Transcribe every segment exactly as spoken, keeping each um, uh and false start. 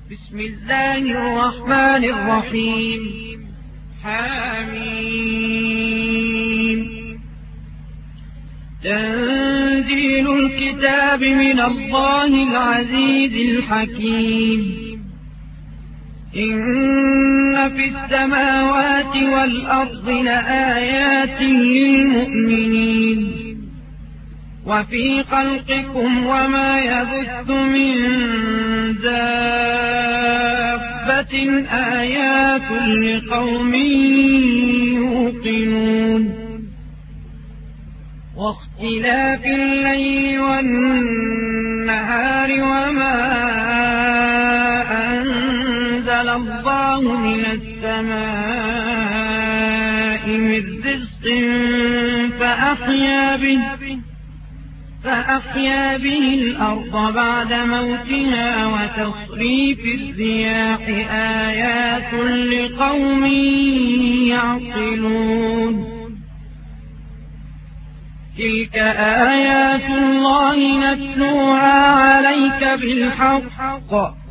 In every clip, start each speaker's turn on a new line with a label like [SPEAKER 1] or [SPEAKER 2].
[SPEAKER 1] بسم الله الرحمن الرحيم. حميم. تنزيل الكتاب من الله العزيز الحكيم. إن في السماوات والأرض لآيات للمؤمنين وفي خلقكم وما يبث من دابة آيات لقوم يوقنون. واختلاف الليل والنهار وما أنزل الله من السماء من رزق فأحيا به فأحيا به الأرض بعد موتها وتصريف الرياح آيات لقوم يعقلون. تلك آيات الله نتلوها عليك بالحق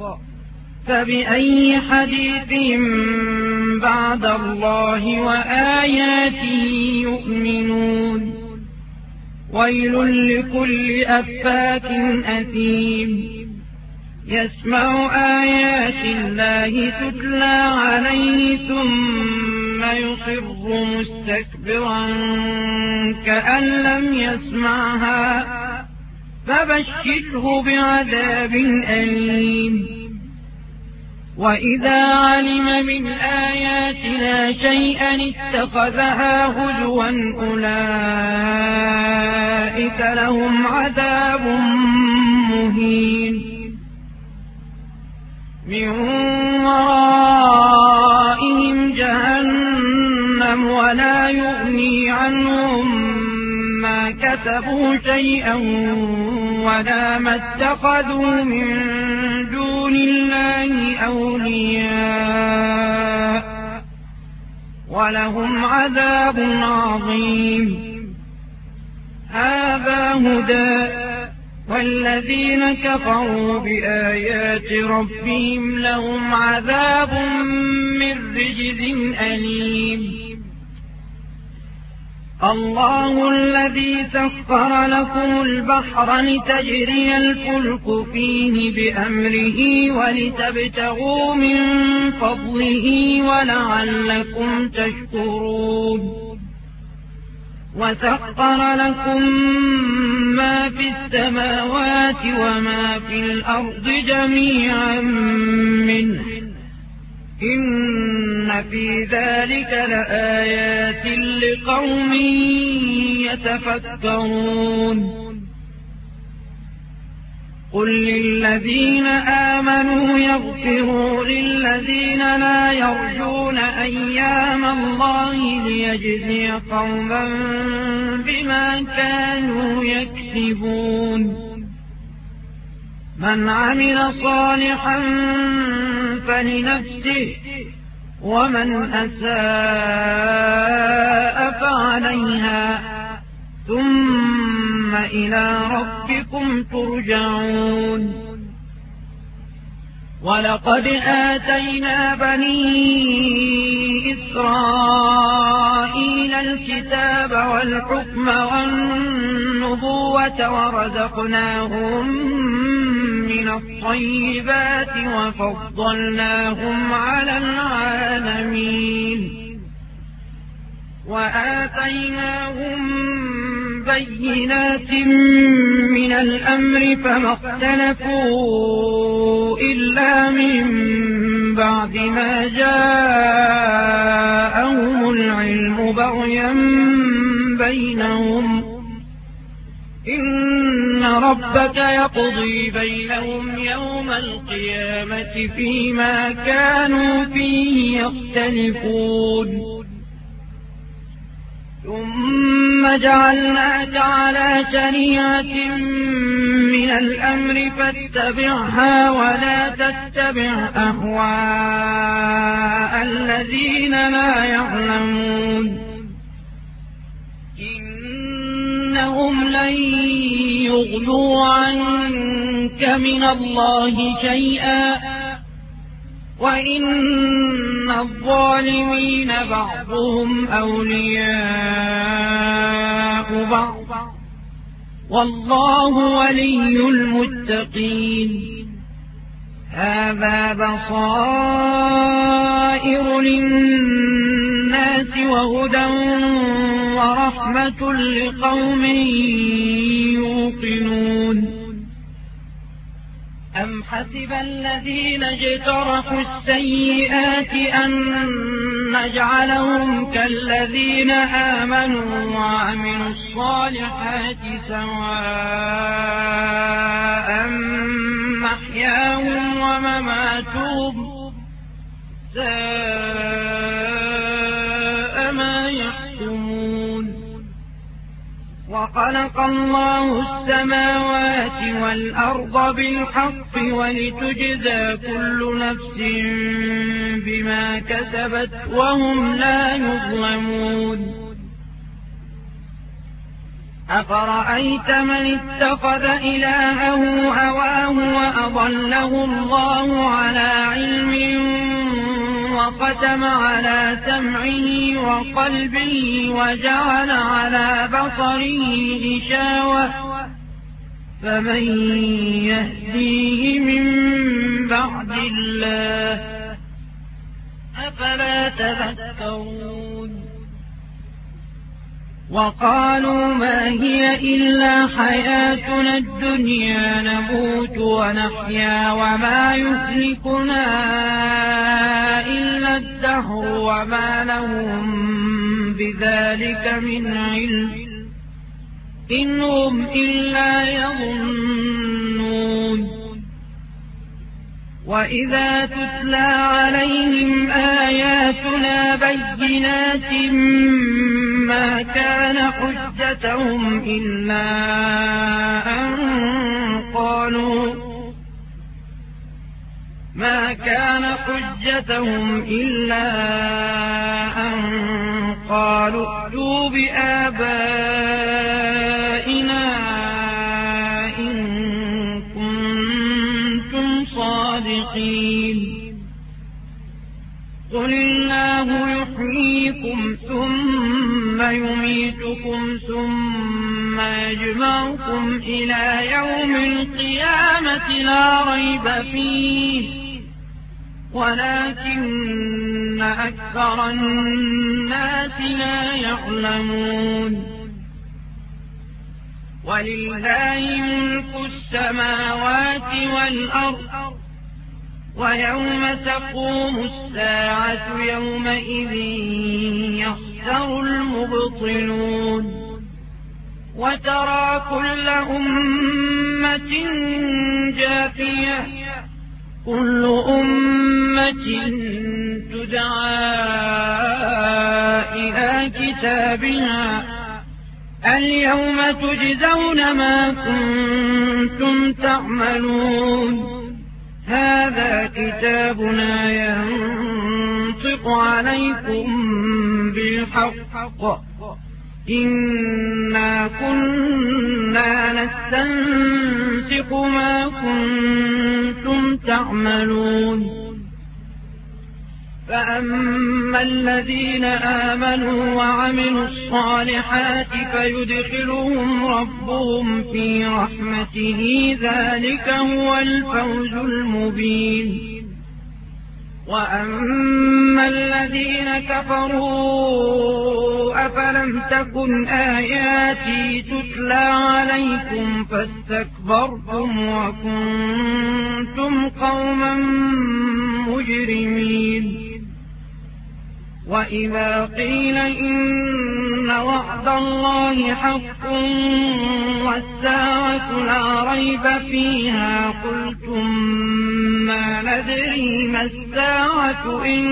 [SPEAKER 1] فبأي حديث بعد الله وآياته يؤمنون. ويل لكل أفاك أثيم يسمع آيات الله تتلى عليه ثم يصر مستكبرا كأن لم يسمعها فبشره بعذاب أليم. وإذا علم من آياتنا شيئا اتخذها هزوا أولئك لهم عذاب مهين. من ورائهم جهنم ولا يغني عنهم ما كسبوا شيئا ولا ما اتخذوا من دون الله أولياء ولهم عذاب عظيم. هذا هدى والذين كفروا بآيات ربهم لهم عذاب من رجز أليم. الله الذي سخر لكم البحر لتجري الفلك فيه بأمره ولتبتغوا من فضله ولعلكم تشكرون. وسخر لكم ما في السماوات وما في الأرض جميعا منه إن في ذلك لآيات لقوم يتفكرون. قل للذين آمنوا يغفروا للذين لا يرجون أيام الله ليجزي قوما بما كانوا يكسبون. من عمل صالحا فلنفسه ومن أساء فعليها ثم إلى ربكم ترجعون. ولقد آتينا بني إسرائيل الكتاب والحكم والنبوة ورزقناهم من الطيبات وفضلناهم على العالمين. وآتيناهم بينات من الأمر فما اختلفوا إلا من بعد ما جاءهم العلم بغيا بينهم. إن ربك يقضي بينهم يوم القيامة فيما كانوا فيه يختلفون. ثم جعلناك على شريعة من الأمر فاتبعها ولا تتبع أهواء الذين لا يعلمون. إنهم لن يغنوا عنك من الله شيئا وإن الظالمين بعضهم أولياء بعض والله ولي المتقين. هذا بصائر للناس وهدى ورحمة لقوم يوقنون. أم حسب الذين اجترحوا السيئات أن نجعلهم كالذين آمنوا وعملوا الصالحات سواء محياهم ومماتهم ساء ما يحكمون. وخلق الله السماوات والأرض بالحق ولتجزى كل نفس بما كسبت وهم لا يظلمون. أفرأيت من اتخذ إلهه هواه وأضله الله على علم وختم على سمعه وقلبه وجعل على بصره غشاوة فمن يهديه من بعد الله أفلا تذكرون. وقالوا ما هي إلا حياتنا الدنيا نموت ونحيا وما يهلكنا إلا الدهر وما لهم بذلك من علم إن هم إلا يظنون. وإذا تتلى عليهم آياتنا بينات ما كان حجتهم إلا أن قالوا ما كان حجتهم إلا أن قالوا ائتوا بآبائنا إن كنتم صادقين. قل الله يحييكم ثم يميتكم ثم يجمعكم إلى يوم القيامة لا ريب فيه ولكن أكثر الناس لا يعلمون. ولله ملك السماوات والأرض ويوم تقوم الساعة يومئذ يخسر المبطلون. وترى كل أمة جاثية كل أمة تدعى إلى كتابها اليوم تجزون ما كنتم تعملون. هذا كتابنا ينطق عليكم بالحق إنا كنا نستنسخ ما كنتم تعملون. فأما الذين آمنوا وعملوا الصالحات فيدخلهم ربهم في رحمته ذلك هو الفوز المبين. وأما الذين كفروا أفلم تكن آياتي تتلى عليكم فاستكبرتم وكنتم قوما مجرمين. وإذا قيل إن وعد الله حق والساعة لا ريب فيها قلتم ما ندري ما الساعة إن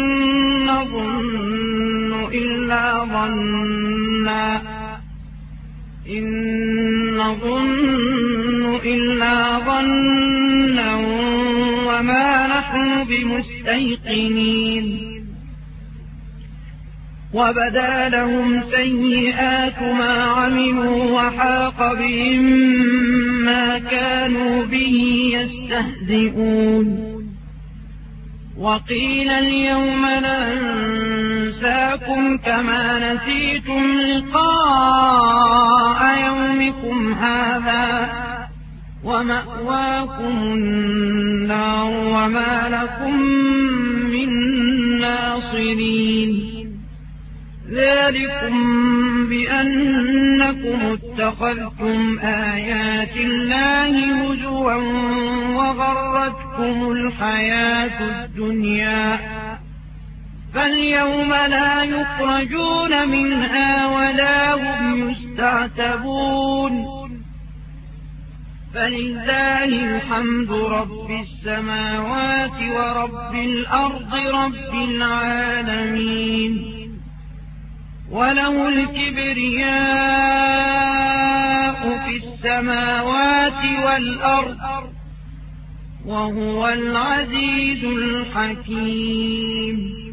[SPEAKER 1] نظن إلا ظنا إن نظن إلا ظنا وما نحن بمستيقنين. وبدا لهم سيئات ما عملوا وحاق بهم ما كانوا به يستهزئون. وقيل اليوم ننساكم كما نسيتم لقاء يومكم هذا ومأواكم النار وما لكم من ناصرين ذلكم بأنكم اتخذتم آيات الله هزوا وغرتكم الحياة الدنيا فاليوم لا يخرجون منها ولا هم يستعتبون فلله الحمد رب السماوات ورب الأرض رب العالمين وله الكبرياء في السماوات والأرض وهو العزيز الحكيم.